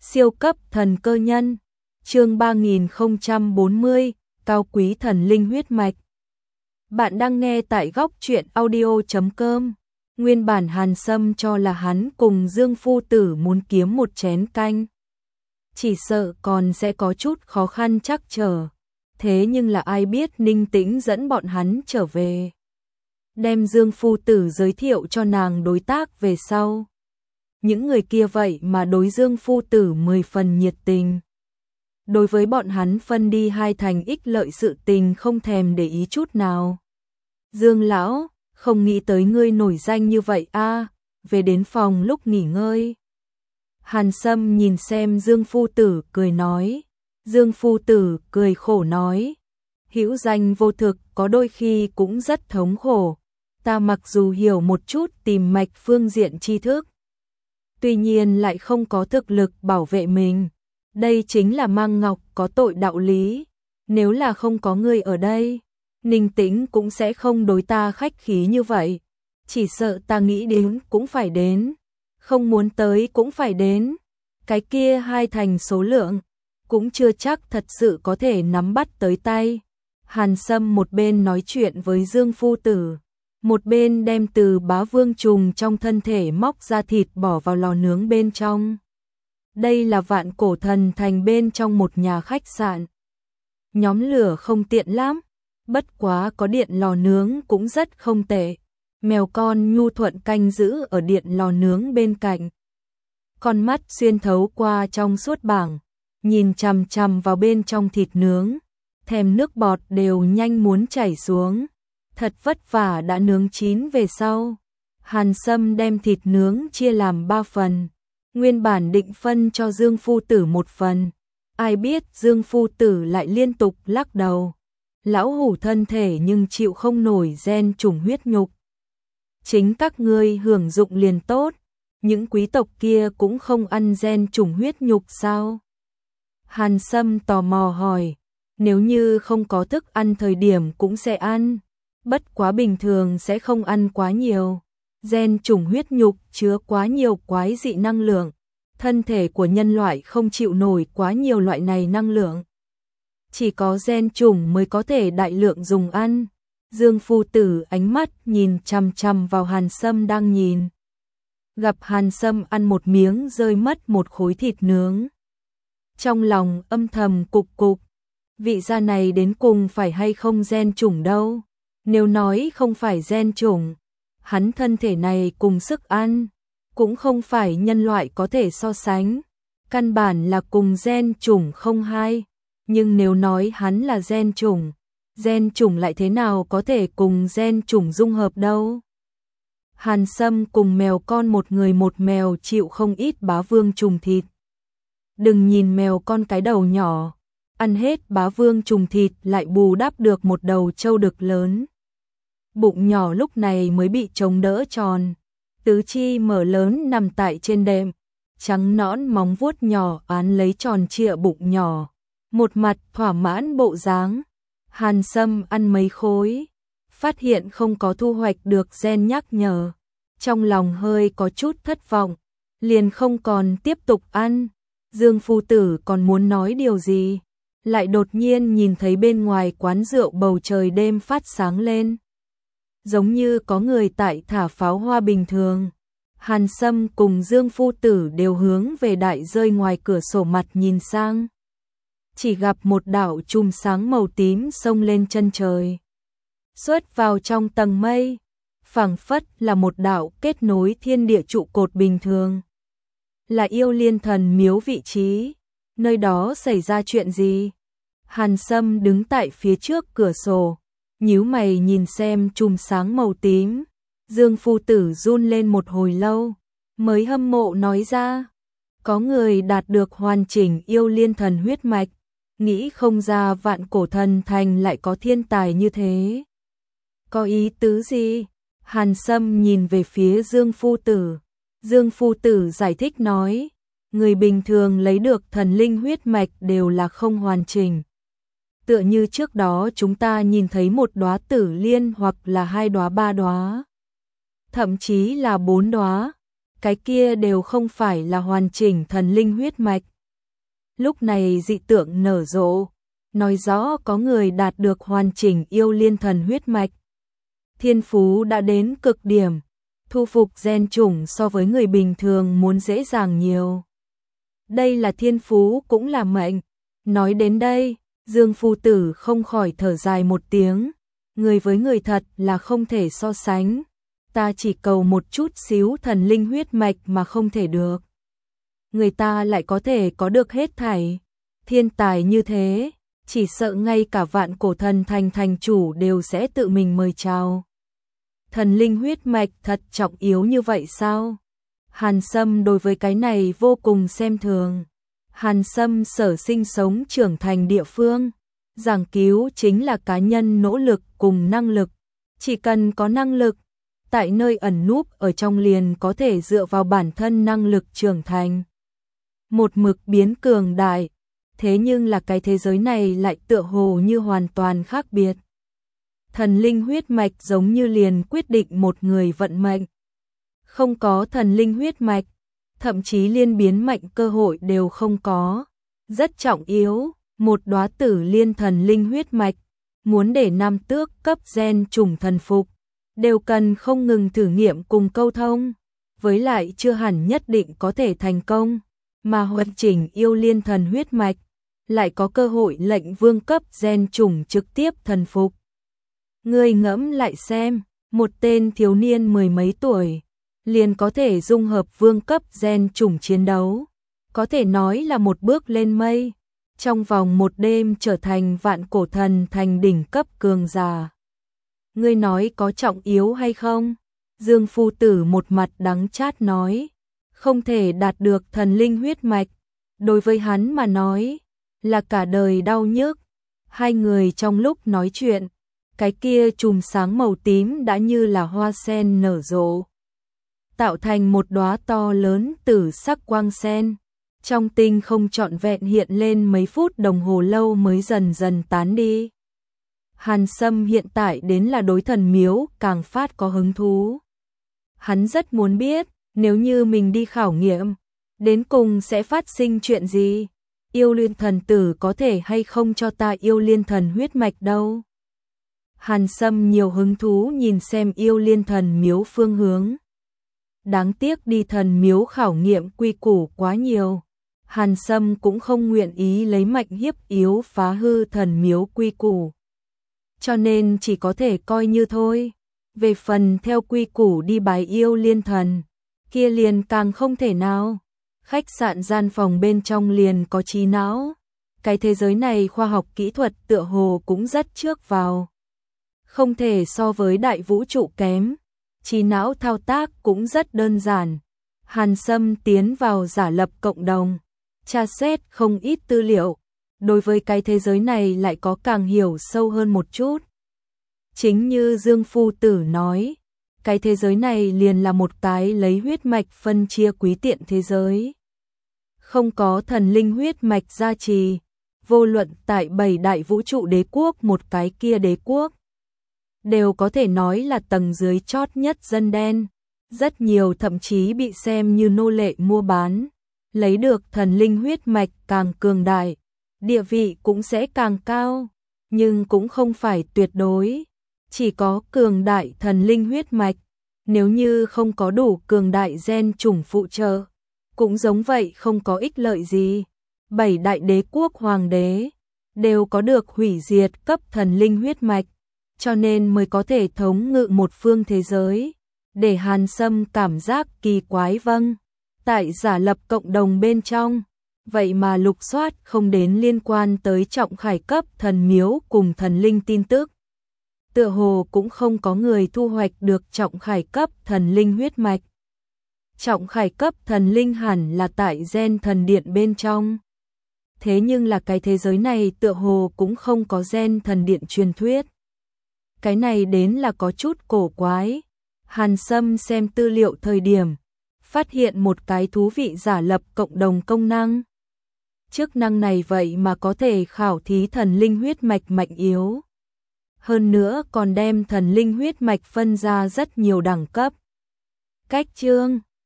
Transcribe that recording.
Siêu cấp thần cơ nhân, chương 3040, cao quý thần linh huyết mạch. Bạn đang nghe tại góc truyện audio.com. Nguyên bản Hàn Sâm cho là hắn cùng Dương Phu Tử muốn kiếm một chén canh. Chỉ sợ còn sẽ có chút khó khăn trắc trở. Thế nhưng là ai biết Ninh Tĩnh dẫn bọn hắn trở về. Đem Dương Phu Tử giới thiệu cho nàng đối tác về sau. Những người kia vậy mà đối Dương Phu Tử 10 phần nhiệt tình. Đối với bọn hắn phân đi hai thành ích lợi sự tình không thèm để ý chút nào. Dương lão, không nghĩ tới ngươi nổi danh như vậy a, về đến phòng lúc nghỉ ngơi. Hàn Sâm nhìn xem Dương Phu Tử cười nói. Dương Phu Tử cười khổ nói. Hữu danh vô thực có đôi khi cũng rất thống khổ. Ta mặc dù hiểu một chút tìm mạch phương diện tri thức. Tuy nhiên lại không có thực lực bảo vệ mình. Đây chính là mang ngọc có tội đạo lý. Nếu là không có người ở đây, Ninh Tĩnh cũng sẽ không đối ta khách khí như vậy. Chỉ sợ ta nghĩ đến cũng phải đến. Không muốn tới cũng phải đến. Cái kia hai thành số lượng, cũng chưa chắc thật sự có thể nắm bắt tới tay. Hàn Sâm một bên nói chuyện với Dương Phu Tử, một bên đem từ bá vương trùng trong thân thể móc ra thịt bỏ vào lò nướng bên trong. Đây là Vạn Cổ Thần Thành bên trong một nhà khách sạn. Nhóm lửa không tiện lắm, bất quá có điện lò nướng cũng rất không tệ. Mèo con nhu thuận canh giữ ở điện lò nướng bên cạnh. Con mắt xuyên thấu qua trong suốt bảng, nhìn chằm chằm vào bên trong thịt nướng, thèm nước bọt đều nhanh muốn chảy xuống. Thật vất vả đã nướng chín về sau. Hàn Sâm đem thịt nướng chia làm 3 phần. Nguyên bản định phân cho Dương Phu Tử một phần. Ai biết Dương Phu Tử lại liên tục lắc đầu. Lão hủ thân thể nhưng chịu không nổi gen trùng huyết nhục. Chính các ngươi hưởng dụng liền tốt. Những quý tộc kia cũng không ăn gen trùng huyết nhục sao? Hàn Sâm tò mò hỏi. Nếu như không có thức ăn thời điểm cũng sẽ ăn. Bất quá bình thường sẽ không ăn quá nhiều. Gen trùng huyết nhục chứa quá nhiều quái dị năng lượng. Thân thể của nhân loại không chịu nổi quá nhiều loại này năng lượng. Chỉ có gen trùng mới có thể đại lượng dùng ăn. Dương Phu Tử ánh mắt nhìn chằm chằm vào Hàn Sâm đang nhìn. Gặp Hàn Sâm ăn một miếng rơi mất một khối thịt nướng. Trong lòng âm thầm cục cục. Vị gia này đến cùng phải hay không gen trùng đâu. Nếu nói không phải gen trùng, hắn thân thể này cùng sức ăn, cũng không phải nhân loại có thể so sánh. Căn bản là cùng gen trùng không hai. Nhưng nếu nói hắn là gen trùng lại thế nào có thể cùng gen trùng dung hợp đâu. Hàn Sâm cùng mèo con một người một mèo chịu không ít bá vương trùng thịt. Đừng nhìn mèo con cái đầu nhỏ, ăn hết bá vương trùng thịt lại bù đắp được một đầu trâu đực lớn. Bụng nhỏ lúc này mới bị chống đỡ tròn, tứ chi mở lớn nằm tại trên đệm, trắng nõn móng vuốt nhỏ án lấy tròn trịa bụng nhỏ, một mặt thỏa mãn bộ dáng. Hàn Sâm ăn mấy khối, phát hiện không có thu hoạch được gen nhắc nhở, trong lòng hơi có chút thất vọng, liền không còn tiếp tục ăn. Dương Phu Tử còn muốn nói điều gì, lại đột nhiên nhìn thấy bên ngoài quán rượu bầu trời đêm phát sáng lên. Giống như có người tại thả pháo hoa bình thường. Hàn Sâm cùng Dương Phu Tử đều hướng về đại rơi ngoài cửa sổ mặt nhìn sang. Chỉ gặp một đạo chùm sáng màu tím xông lên chân trời. Xuất vào trong tầng mây, phảng phất là một đạo kết nối thiên địa trụ cột bình thường. Là Yêu Liên Thần miếu vị trí. Nơi đó xảy ra chuyện gì? Hàn Sâm đứng tại phía trước cửa sổ, nhíu mày nhìn xem chùm sáng màu tím. Dương Phu Tử run lên một hồi lâu, mới hâm mộ nói ra. Có người đạt được hoàn chỉnh Yêu Liên Thần huyết mạch, nghĩ không ra Vạn Cổ Thần Thành lại có thiên tài như thế. Có ý tứ gì? Hàn Sâm nhìn về phía Dương Phu Tử. Dương Phu Tử giải thích nói, người bình thường lấy được thần linh huyết mạch đều là không hoàn chỉnh. Tựa như trước đó chúng ta nhìn thấy một đóa tử liên hoặc là 2 đóa 3 đóa, thậm chí là 4 đóa. cái kia đều không phải là hoàn chỉnh thần linh huyết mạch. Lúc này dị tượng nở rộ, nói rõ có người đạt được hoàn chỉnh yêu liên thần huyết mạch. Thiên phú đã đến cực điểm, thu phục gen chủng so với người bình thường muốn dễ dàng nhiều. Đây là thiên phú cũng là mệnh. Nói đến đây, Dương phu tử không khỏi thở dài một tiếng, người với người thật là không thể so sánh. Ta chỉ cầu một chút xíu thần linh huyết mạch mà không thể được. Người ta lại có thể có được hết thảy. Thiên tài như thế, chỉ sợ ngay cả Vạn Cổ Thần Thành thành chủ đều sẽ tự mình mời chào. Thần linh huyết mạch thật trọng yếu như vậy sao? Hàn Sâm đối với cái này vô cùng xem thường. Hàn Sâm sở sinh sống trưởng thành địa phương, giảng cứu chính là cá nhân nỗ lực cùng năng lực. Chỉ cần có năng lực, tại nơi ẩn núp ở trong liền có thể dựa vào bản thân năng lực trưởng thành. Một mực biến cường đại, thế nhưng là cái thế giới này lại tựa hồ như hoàn toàn khác biệt. Thần linh huyết mạch giống như liền quyết định một người vận mệnh. Không có thần linh huyết mạch, thậm chí liên biến mệnh cơ hội đều không có. Rất trọng yếu, một đóa tử liên thần linh huyết mạch, muốn để nam tước cấp gen chủng thần phục, đều cần không ngừng thử nghiệm cùng câu thông, với lại chưa hẳn nhất định có thể thành công, mà hoàn chỉnh yêu liên thần huyết mạch, lại có cơ hội lệnh vương cấp gen chủng trực tiếp thần phục. Ngươi ngẫm lại xem, một tên thiếu niên mười mấy tuổi, liền có thể dung hợp vương cấp gen chủng chiến đấu, có thể nói là một bước lên mây, trong vòng một đêm trở thành Vạn Cổ Thần Thành đỉnh cấp cường giả. Ngươi nói có trọng yếu hay không? Dương phu tử một mặt đắng chát nói, không thể đạt được thần linh huyết mạch, đối với hắn mà nói, là cả đời đau nhức. Hai người trong lúc nói chuyện, cái kia chùm sáng màu tím đã như là hoa sen nở rộ, tạo thành một đóa to lớn tử sắc quang sen. Trong tinh không trọn vẹn hiện lên mấy phút đồng hồ lâu mới dần dần tán đi. Hàn Sâm hiện tại đến là đối thần miếu càng phát có hứng thú. Hắn rất muốn biết, nếu như mình đi khảo nghiệm, đến cùng sẽ phát sinh chuyện gì? Yêu liên thần tử có thể hay không cho ta yêu liên thần huyết mạch đâu? Hàn Sâm nhiều hứng thú nhìn xem yêu liên thần miếu phương hướng. Đáng tiếc đi thần miếu khảo nghiệm quy củ quá nhiều. Hàn Sâm cũng không nguyện ý lấy mạnh hiếp yếu phá hư thần miếu quy củ. Cho nên chỉ có thể coi như thôi. Về phần theo quy củ đi bái yêu liên thần, kia liền càng không thể nào. Khách sạn gian phòng bên trong liền có trí não. Cái thế giới này khoa học kỹ thuật tựa hồ cũng rất trước vào. Không thể so với đại vũ trụ kém. Trí não thao tác cũng rất đơn giản. Hàn Sâm tiến vào giả lập cộng đồng, tra xét không ít tư liệu, đối với cái thế giới này lại có càng hiểu sâu hơn một chút. Chính như Dương phu tử nói, cái thế giới này liền là một cái lấy huyết mạch phân chia quý tiện thế giới. Không có thần linh huyết mạch gia trì, vô luận tại 7 đại vũ trụ đế quốc một cái kia đế quốc, đều có thể nói là tầng dưới chót nhất dân đen, rất nhiều thậm chí bị xem như nô lệ mua bán. Lấy được thần linh huyết mạch càng cường đại, địa vị cũng sẽ càng cao, nhưng cũng không phải tuyệt đối. Chỉ có cường đại thần linh huyết mạch, nếu như không có đủ cường đại gen chủng phụ trợ, cũng giống vậy không có ích lợi gì. 7 đại đế quốc hoàng đế đều có được hủy diệt cấp thần linh huyết mạch, cho nên mới có thể thống ngự một phương thế giới, để Hàn Sâm cảm giác kỳ quái. Vâng, tại giả lập cộng đồng bên trong, vậy mà lục soát không đến liên quan tới trọng khải cấp thần miếu cùng thần linh tin tức. Tựa hồ cũng không có người thu hoạch được trọng khải cấp thần linh huyết mạch. Trọng khải cấp thần linh hẳn là tại gen thần điện bên trong. Thế nhưng là cái thế giới này tựa hồ cũng không có gen thần điện truyền thuyết. Cái này đến là có chút cổ quái. Hàn Sâm xem tư liệu thời điểm, phát hiện một cái thú vị giả lập cộng đồng công năng. Chức năng này vậy mà có thể khảo thí thần linh huyết mạch mạnh yếu. Hơn nữa còn đem thần linh huyết mạch phân ra rất nhiều đẳng cấp. Cách chương